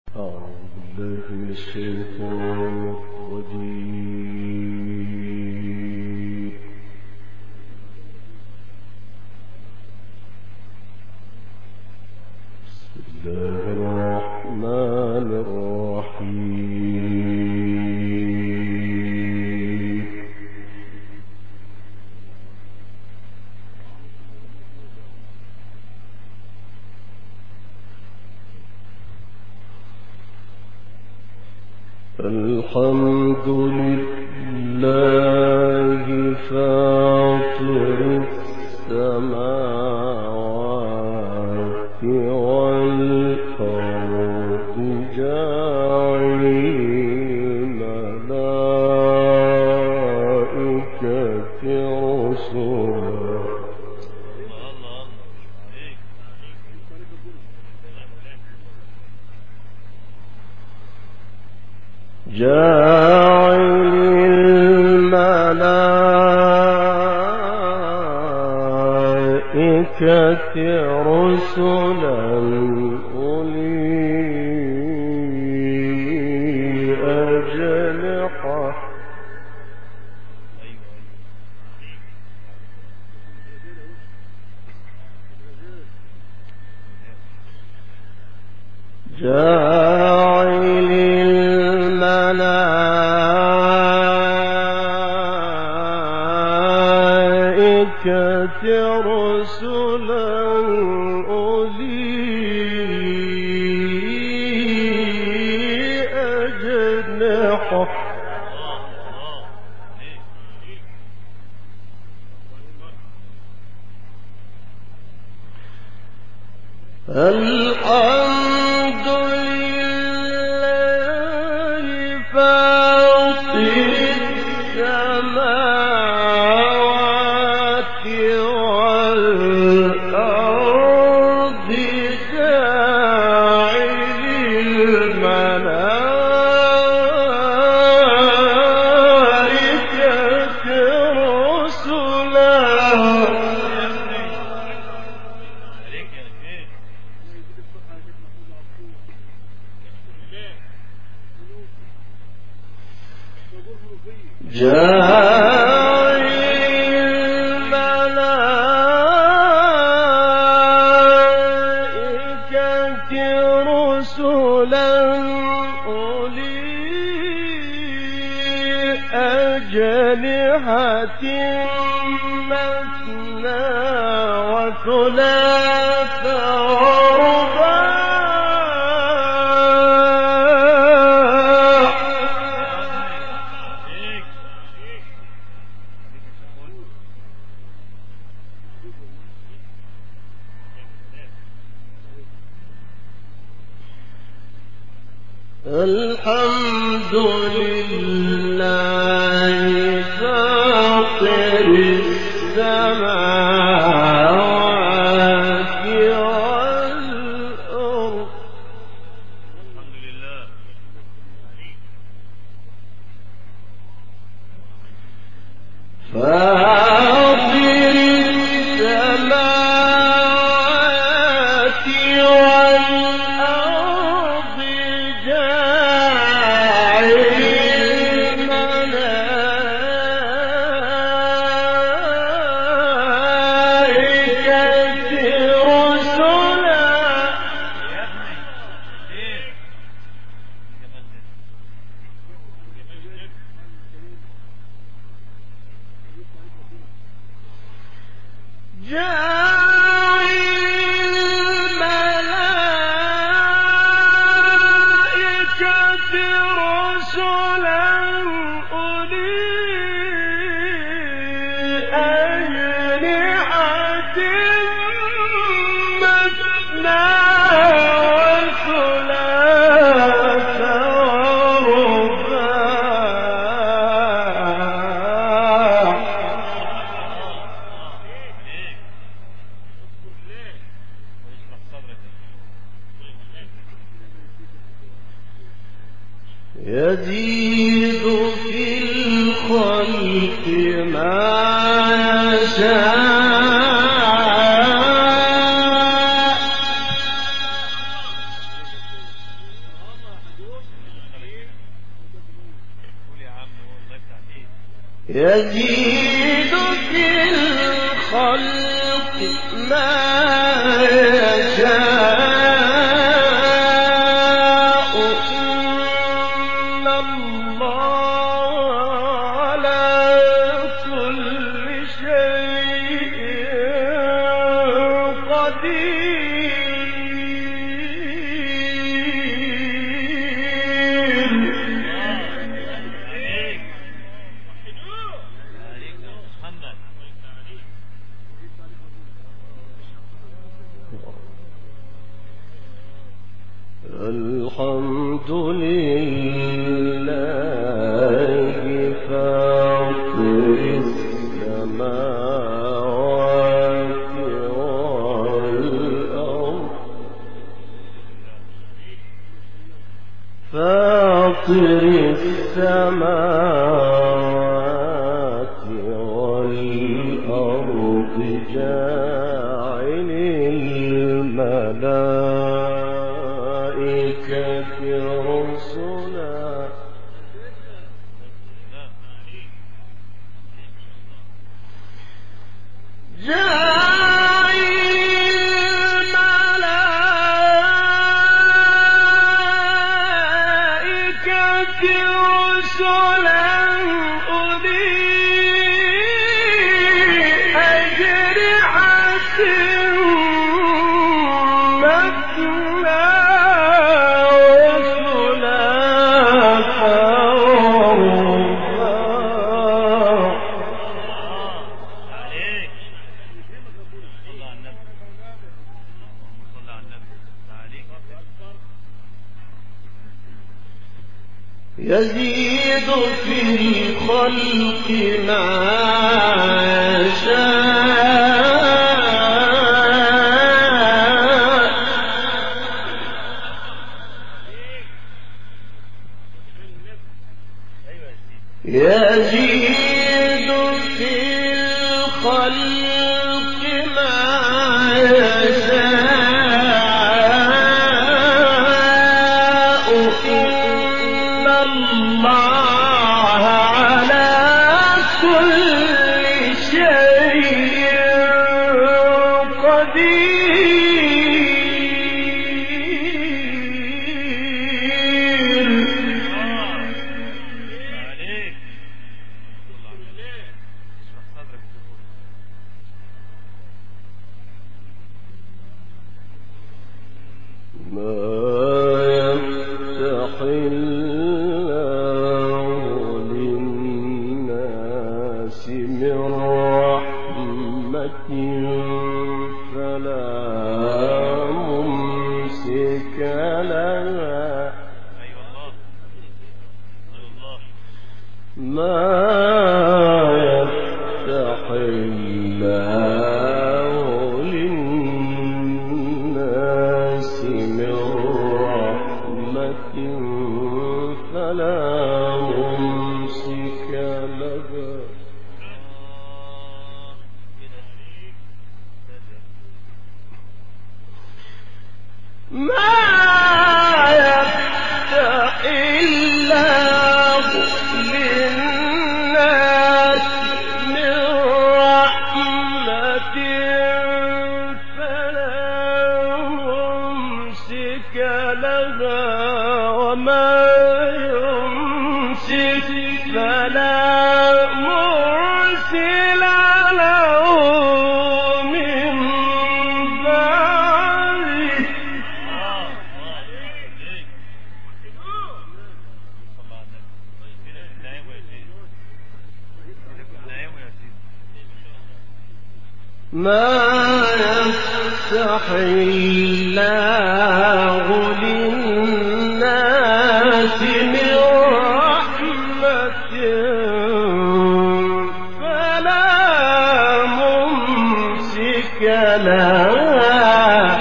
الحمد لله فاطر السماوات والأرض جاعل الملائكة رسلا جاعل الملائكة رسلا أولي أجنحة جاعل الملائكة رسلا أولي أجنحة الحمد لله فاطر السماوات والأرض جاعل الملائكة رسلا جاعل الملائكة رسلا أولي أجنحة مثنى وثلاث ورباع الحمد لله فاطر السماوات والأرض فاطر السماوات والأرض جاعل الملائكة رسلا جاعل الملائكة رسلا أولي أجنحة مثنى وثلاث ورباع يزيد في الخلق ما يشاء يزيد في الخلق ما يشاء إن الله على كل شيء الحمد لله فاطر السماوات والأرض فاطر السماوات والأرض جاعل الملائكة رسلا يزيد في الخلق ما يشاء يزيد في الخلق ما يشاء إن الله على كل شيء قدير ما يفتح الله للناس من رحمة فلا ممسك لها ما يفتح الله للناس من رحمة فلا ممسك لها ما يفتح الله للناس من رحمة فلا ممسك لها وما يمسك فلا مرسل له من بعده ما يفتح الله للناس من رحمة فلا ممسك لها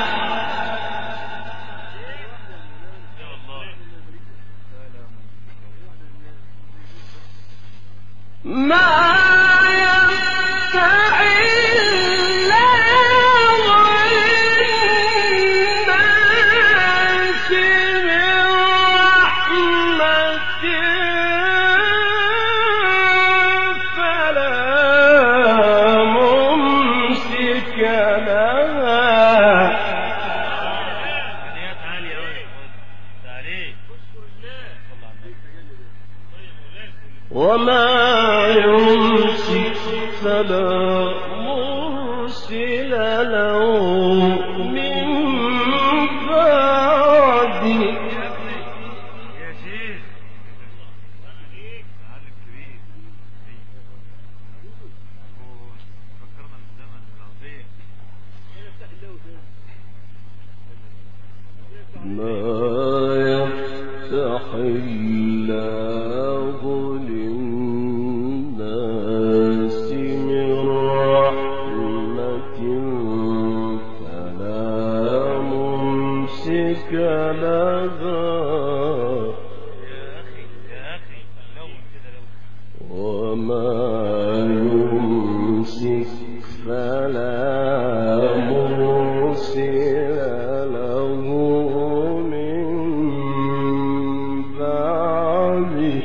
ما يفتح وما يمسك فلا مرسل له من بعده. ما يفتح الله للناس من رحمة فلا ممسك لها وما يمسك فلا مرسل له من بعده.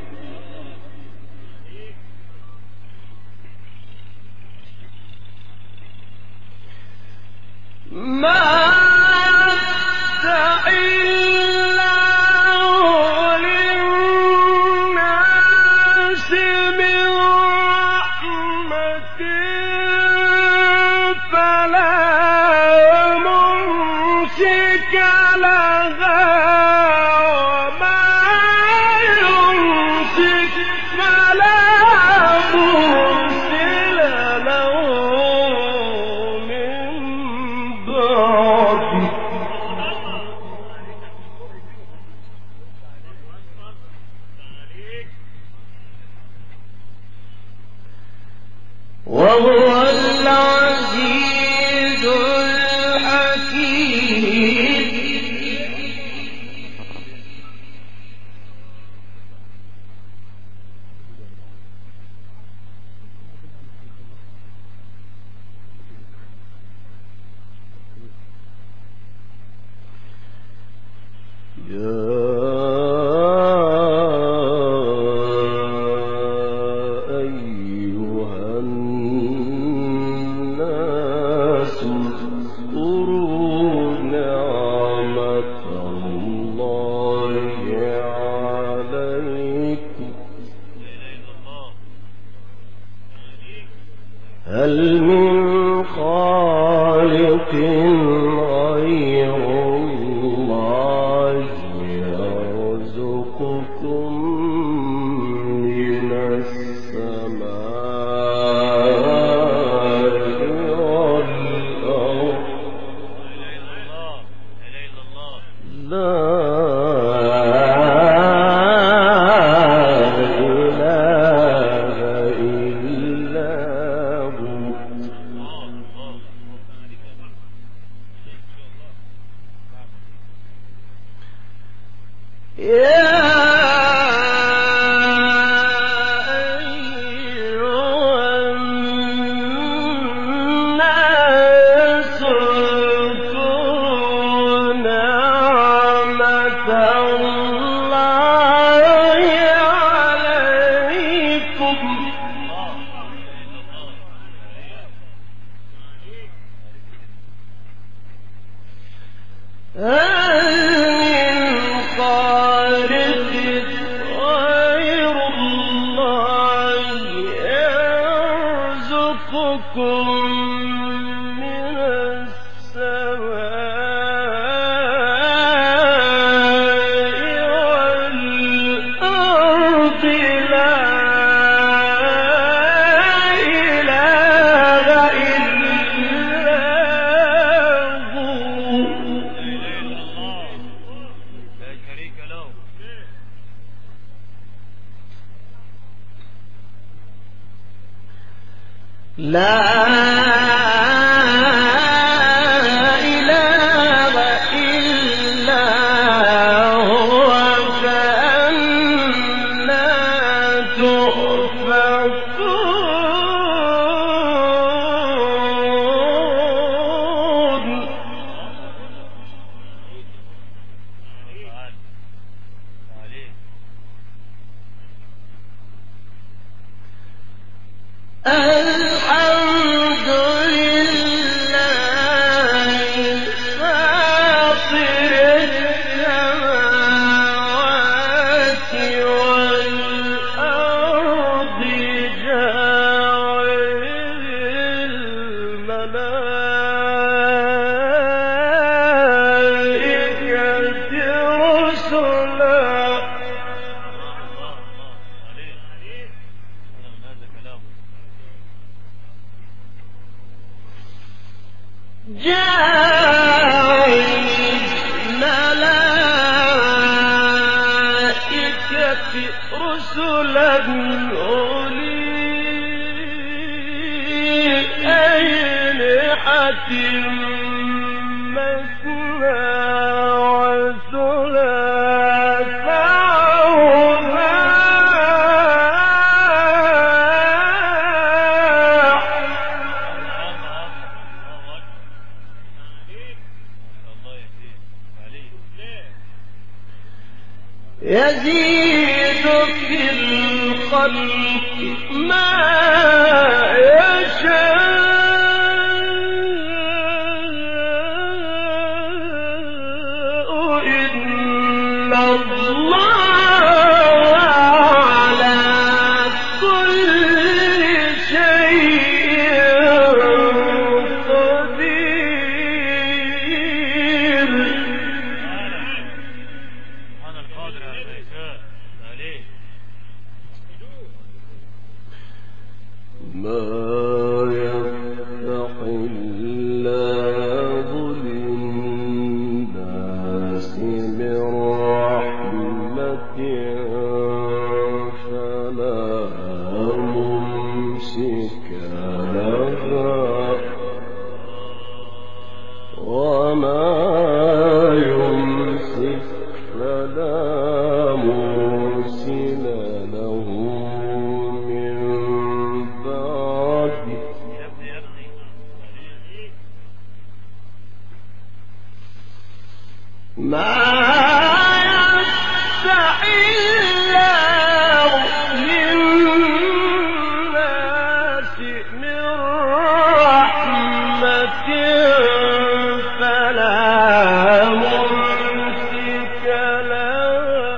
ما يفتح الله للناس من رحمة فلا ممسك لها وما يمسك فلا مرسل له من بعده. وهو العزيز الحكيم. يا أيها الناس اذكروا نعمة الله عليكم هل من خالق غير الله يرزقكم من السماء والأرض؟ لا إله إلا هو. يا أيها الناس اذكروا نعمة الله عليكم هل من خالق غير الله يرزقكم من السماء والأرض؟ لا إله إلا هو. لا إله إلا هو فأنى تؤفكون. الحمد رسلا أولي أجنحة مثنى وثلاث يزيد في الخلق ما يشاء إن الله على كل شيء قدير. ما يفتح الله للناس من رحمة فلا ممسك لها وما يمسك فلا مرسل له من بعده. ما يفتح الله للناس من رحمة فلا ممسك لها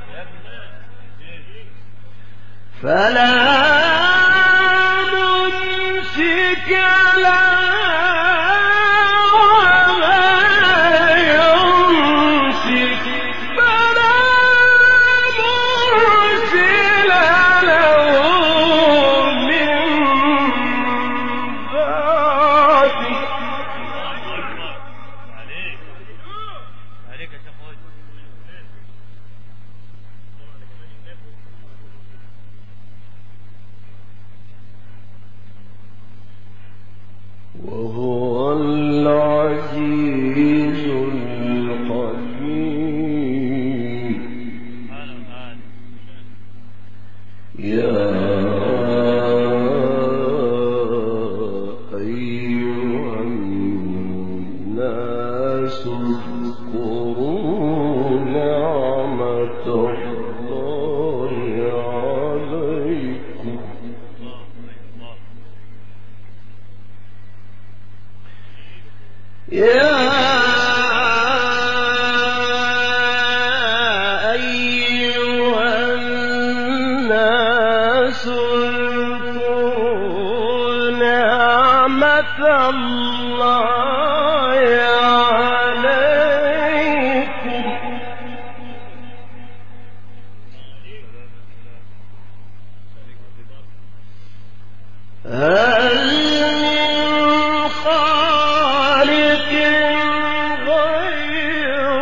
وهو العزيز الحكيم. يا أيها الناس اذكروا نعمة الله عليكم يا أيها الناس اذكروا نعمة الله عليكم هل من خالق غير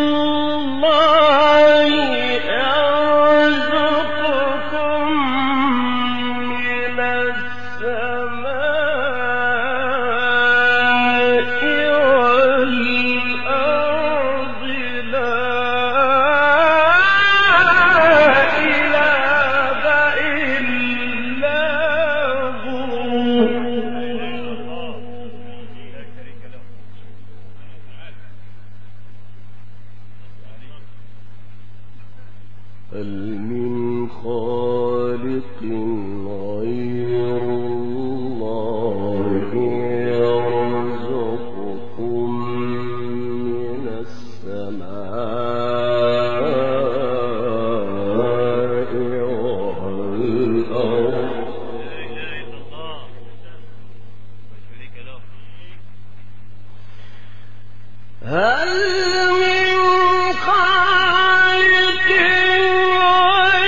الله يرزقكم من السماء والأرض لا إله إلا هل من خالق غير الله يرزقكم من السماء والأرض هل من خالق غير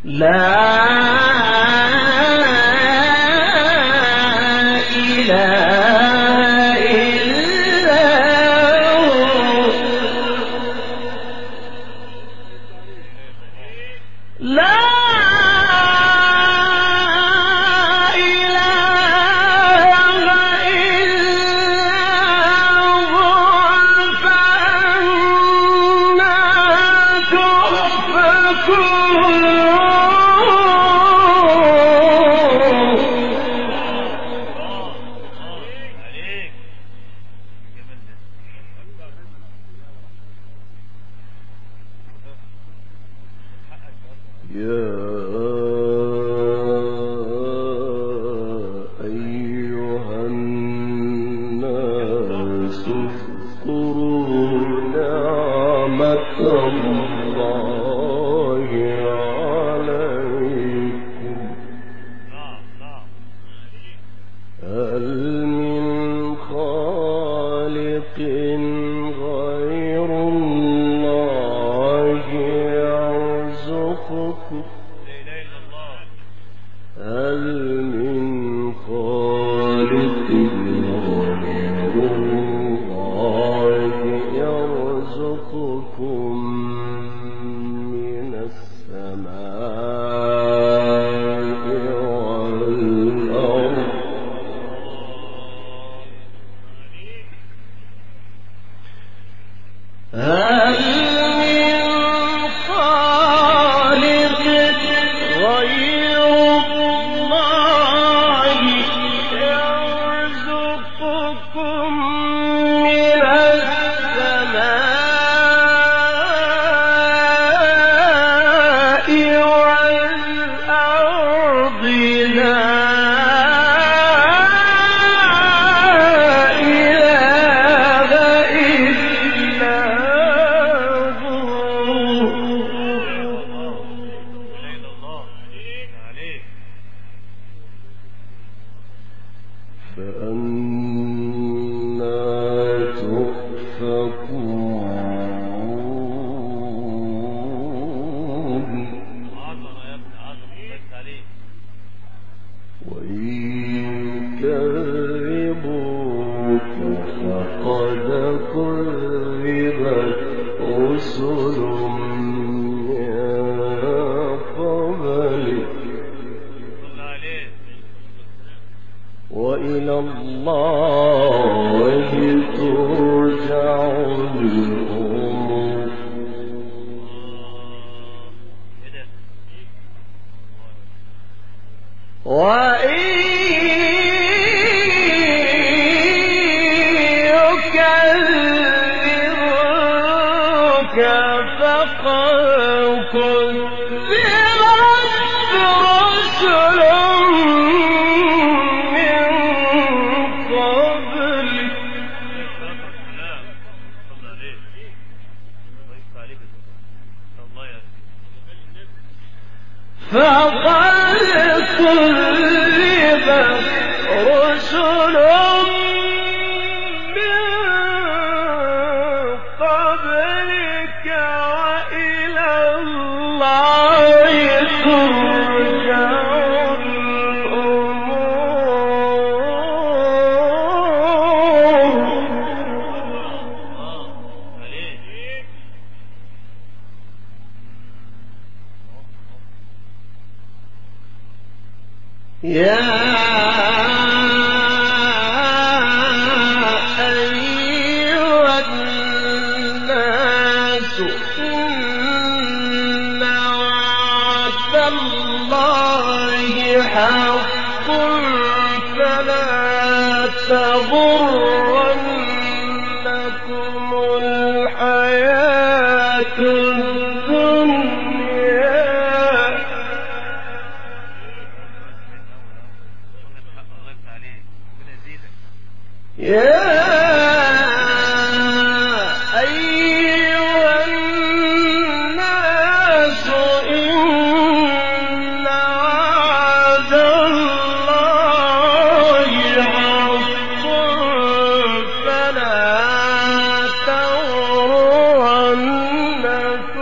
فلا تغرنكم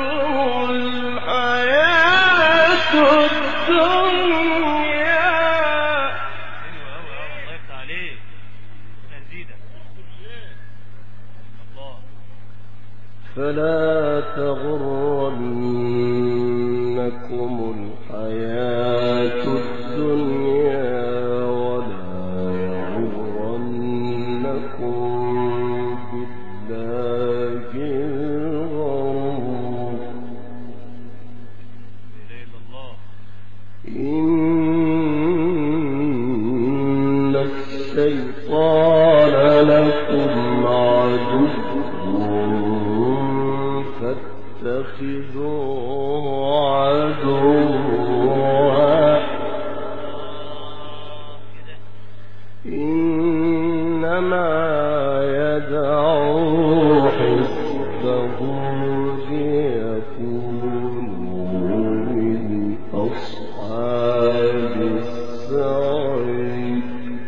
فلا تغرنكم الحياة الدنيا ولا يغرنكم بالله الغرور إن الشيطان لكم عدو فاتخذوه عدوا إنما يدعو حزبه ليكونوا من أصحاب السعير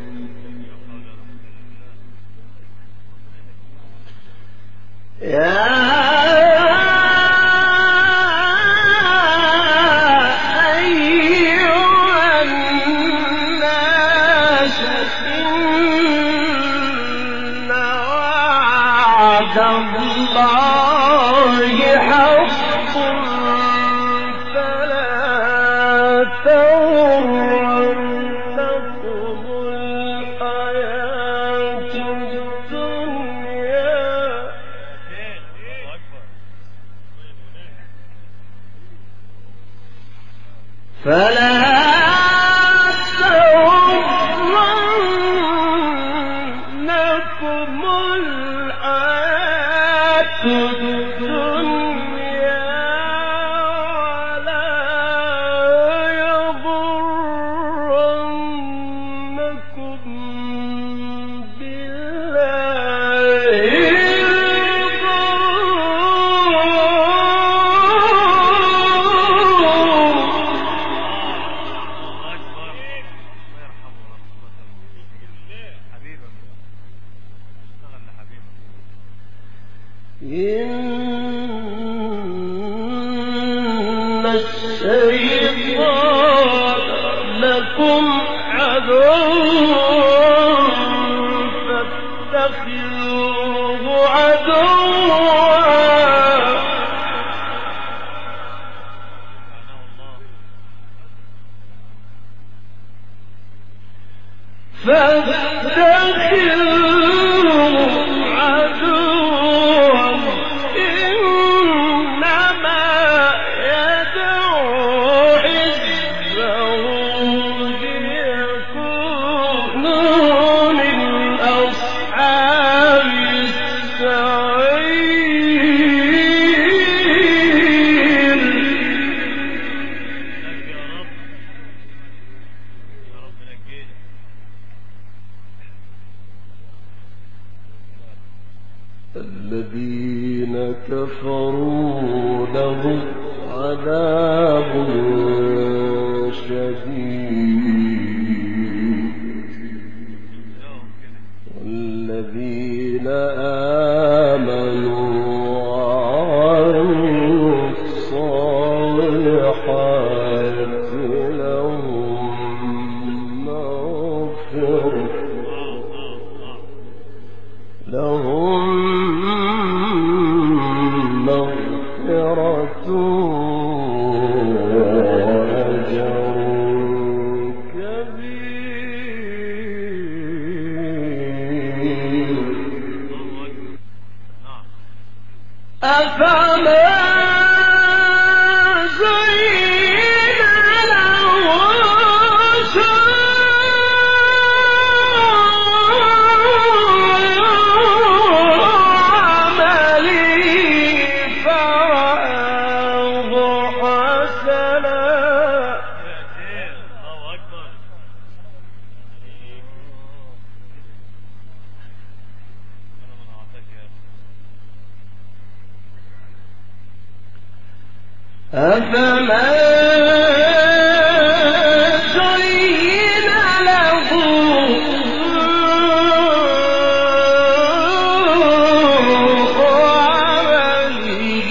إن الشيطان لكم عدو فاتخذوه عدوا الذين كفروا لهم عذاب شديد والذين آمنوا وعملوا الصالحات لهم مغفرة وأجر كبير أفمن زين له عمله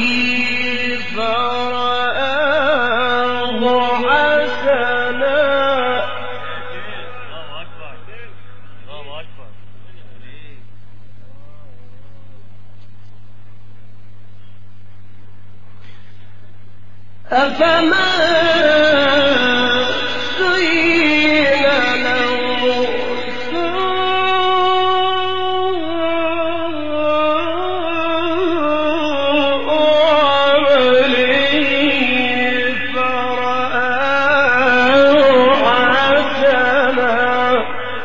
فرآه حسنا أفما زين له سوء عمله فرآه حسنا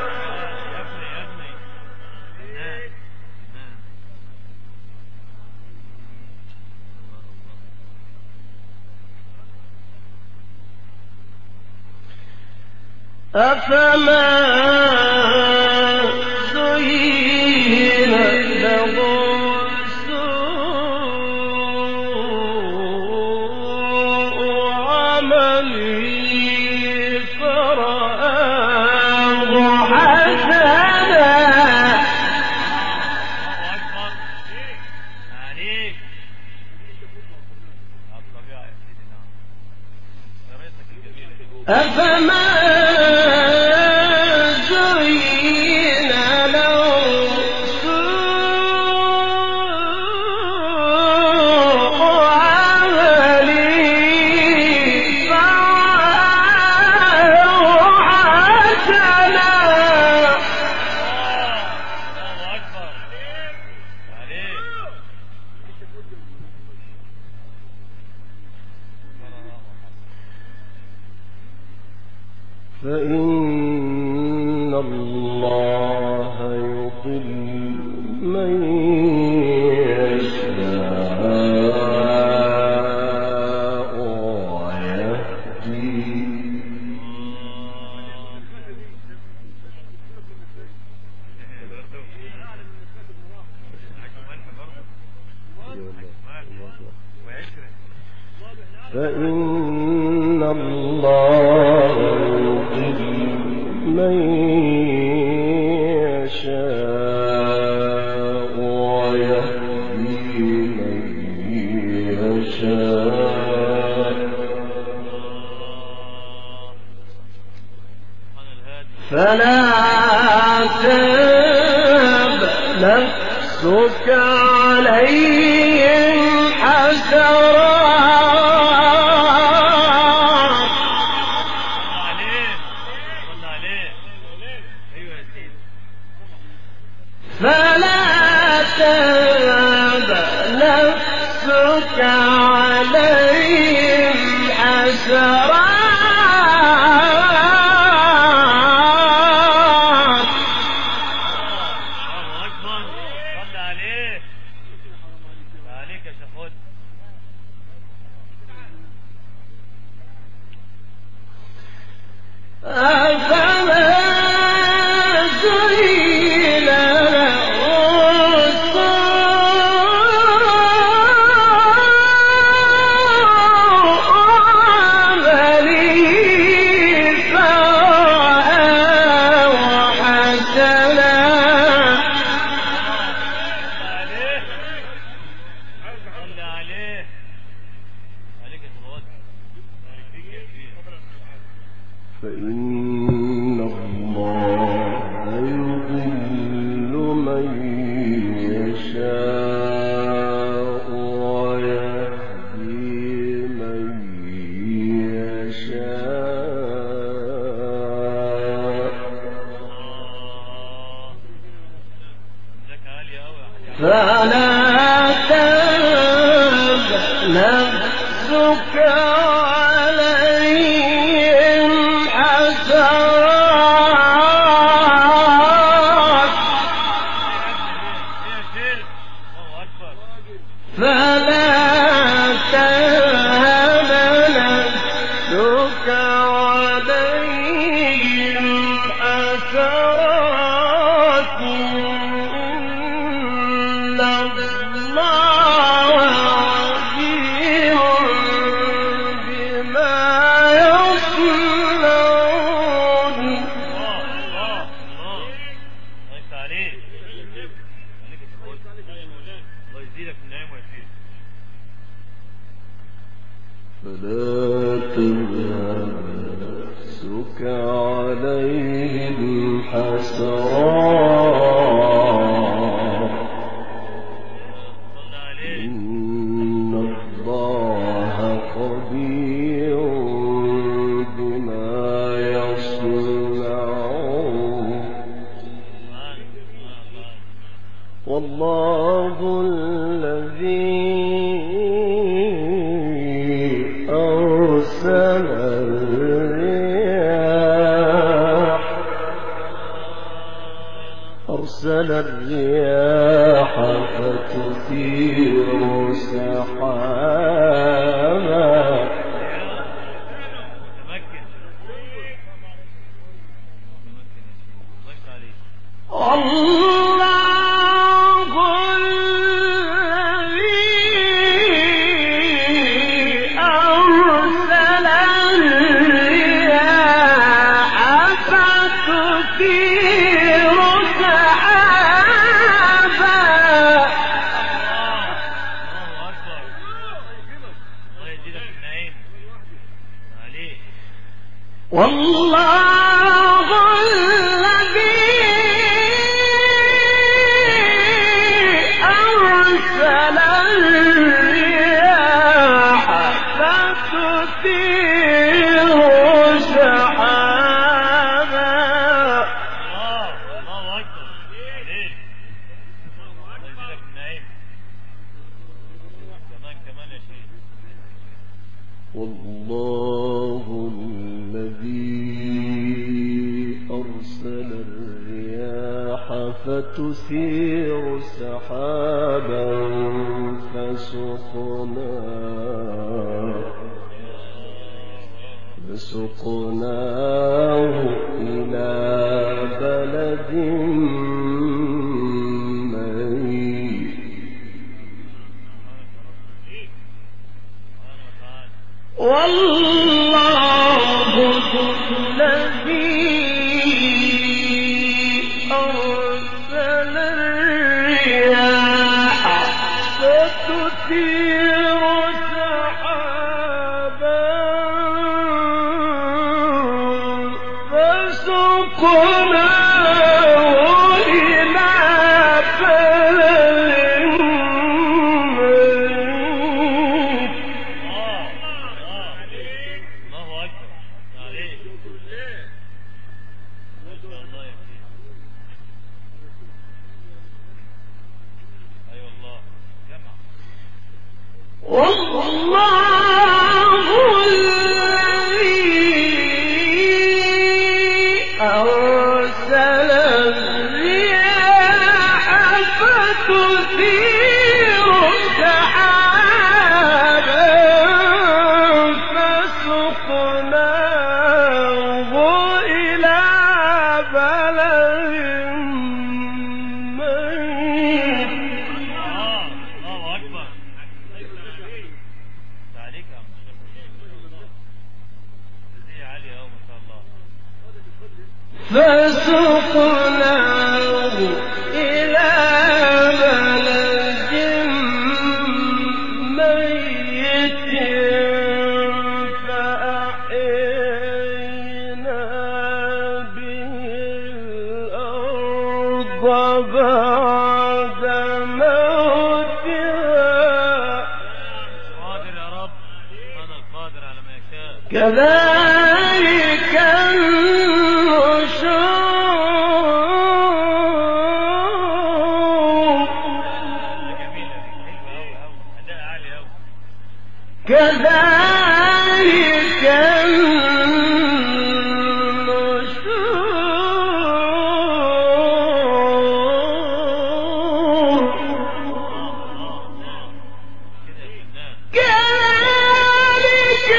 أفما زين له سوء عمله فرآه حسنا أفما زين له سوء عمله فرآه حسنا فإن الله يضل من يشاء ويهدي فإن الله يضل من يشاء ويهدي من يشاء فلا تاب نفسك عليهم حسرات فلا تاب نفسك عليهم حسرات أفما زين له سوء عمله فرآه حسنا فإن الله يضل من يشاء ويهدي من يشاء فلا تاب نفسك عليهم حسرات فلا تاب نفسك عليهم حسرات إن الله عليم بما يصنعون فلا تذهب نفسك عليهم حسرات إن الله خبير الرياح فتثير سحابا والله الذي أرسل الرياح فتثير سحابا فسقناه إلى بلد ميت والله الذي أرسل الرياح فتثير سحابا فسقناه إلى بلد ميت والله الذي أرسل الرياح فتثير سحابا فسقناه إلى بلد ميت فسقناه إلى بلد ميت فأحيينا به الأرض بعد موتها كذلك النشور كذلك النشور كذلك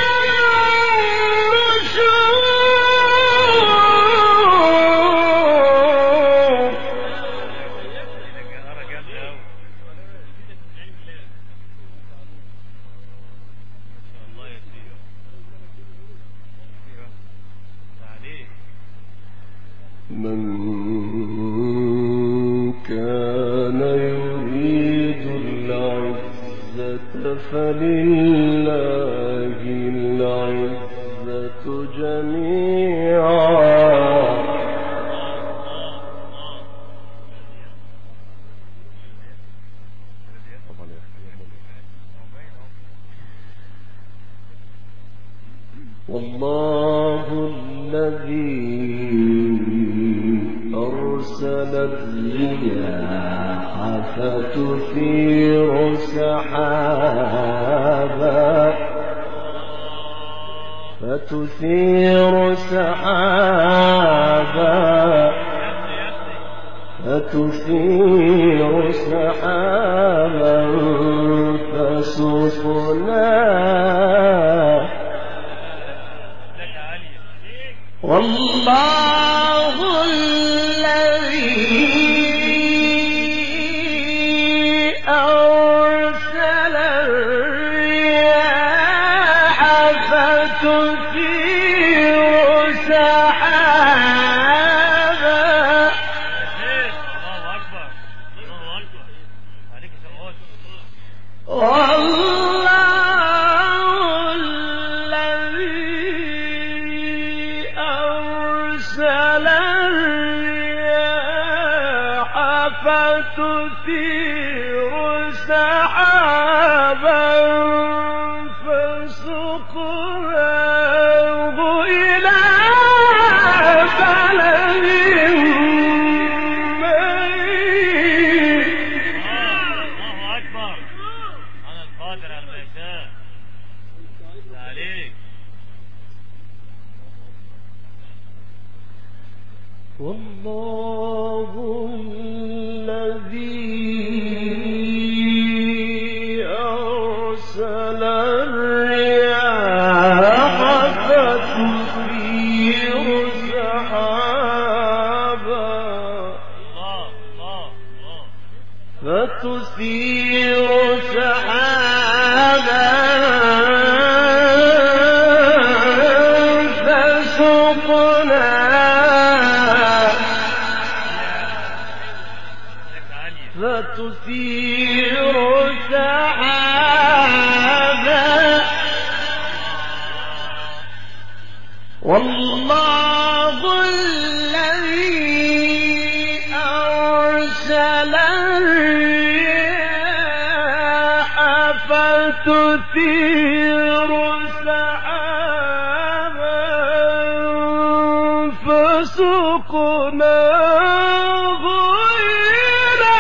من كان يريد العزة فلله العزة جميعا والله الذي أرسل الرياح فتثير سحابا تثير سحابا فسقناه والله الذي أرسل الرياح فتثير سحابا فتثير سحابا فسقناه إلى بلد ميت. الله أكبر. أنا القادر على ما يشاء. عليك. والله الذي أرسل الرياح فتثير سحابا فتثير سحابا والله الذي أرسل الرياح فتثير سحابا فسقناه إلى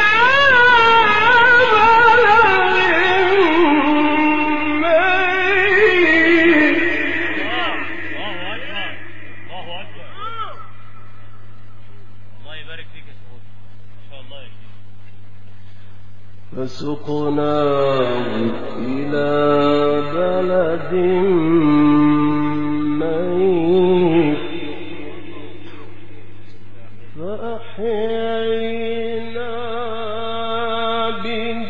فسقناه إلى بلد ميت فأحيينا به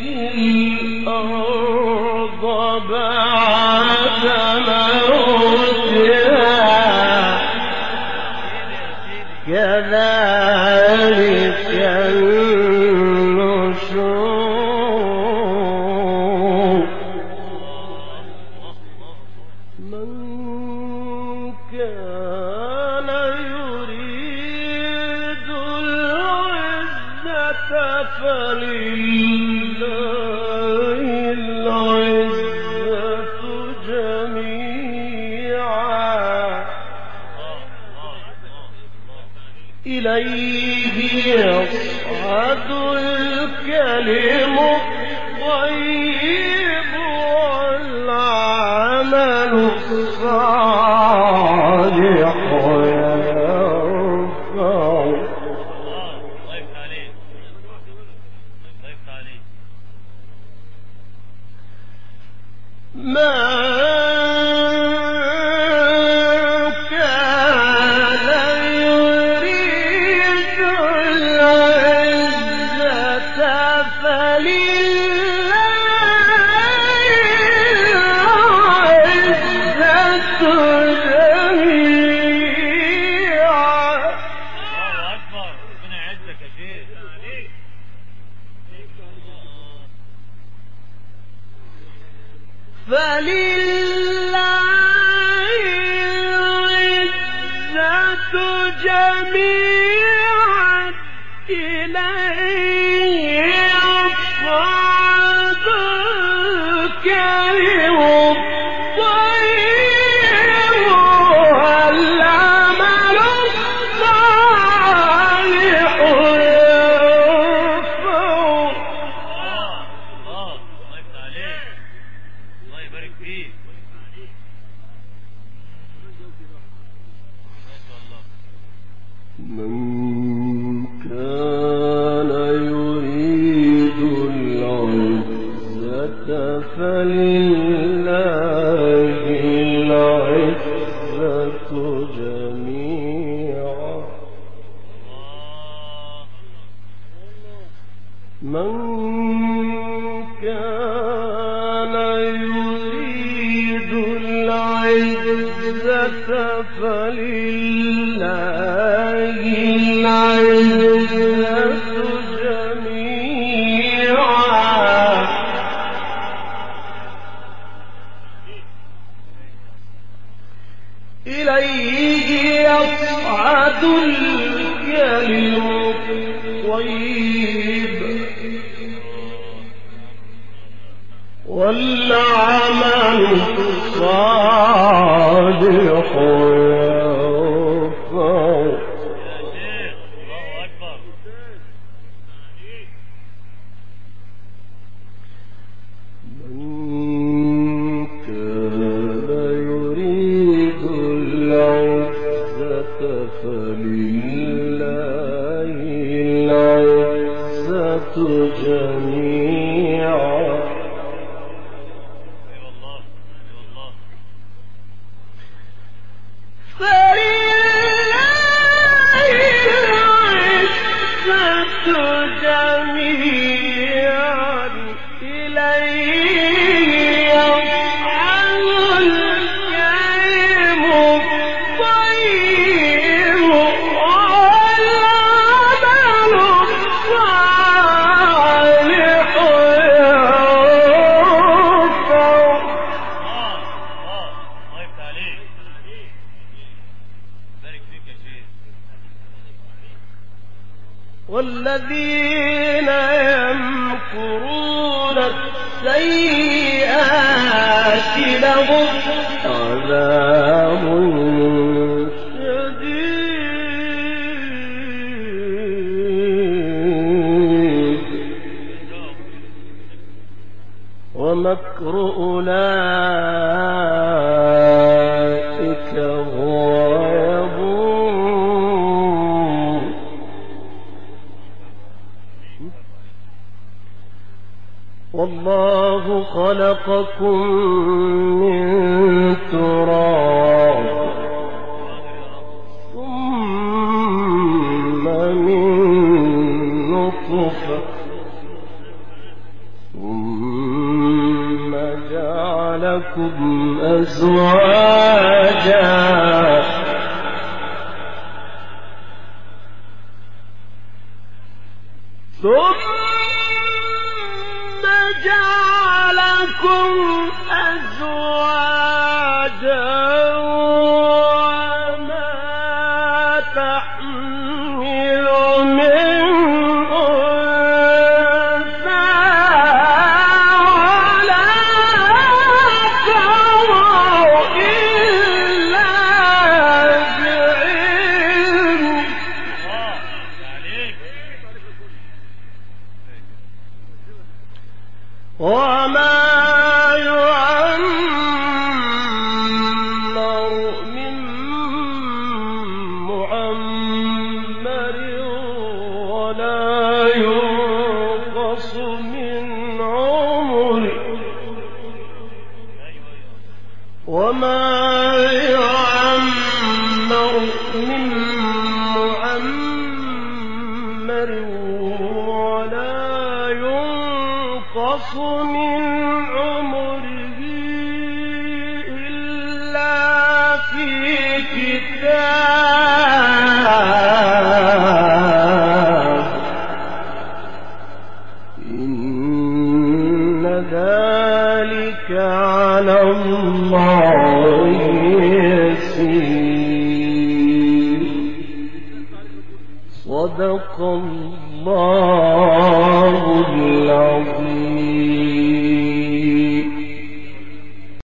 الأرض بعد موتها كذلك إليه يصعد الكلم الطيب والعمل الصالح يرفعه. من كان فلله العزة جميعا إليه يصعد الكلم الطيب والعمل الصالح يرفعه جميعا والذين يمكرون السيئات لهم عذاب شديد ومكر أولئك هو والله خلقكم من تراب ثم من نطفة ثم جعلكم أزواجا جعلكم أزواجا وما تحمل من أنثى ولا تضع إلا بعلمه وما يعمر من معمر ولا ينقص من عمره وما يعمر من معمر ولا ينقص من عمره إلا في كتاب إن ذلك على الله يسير صدق الله العظيم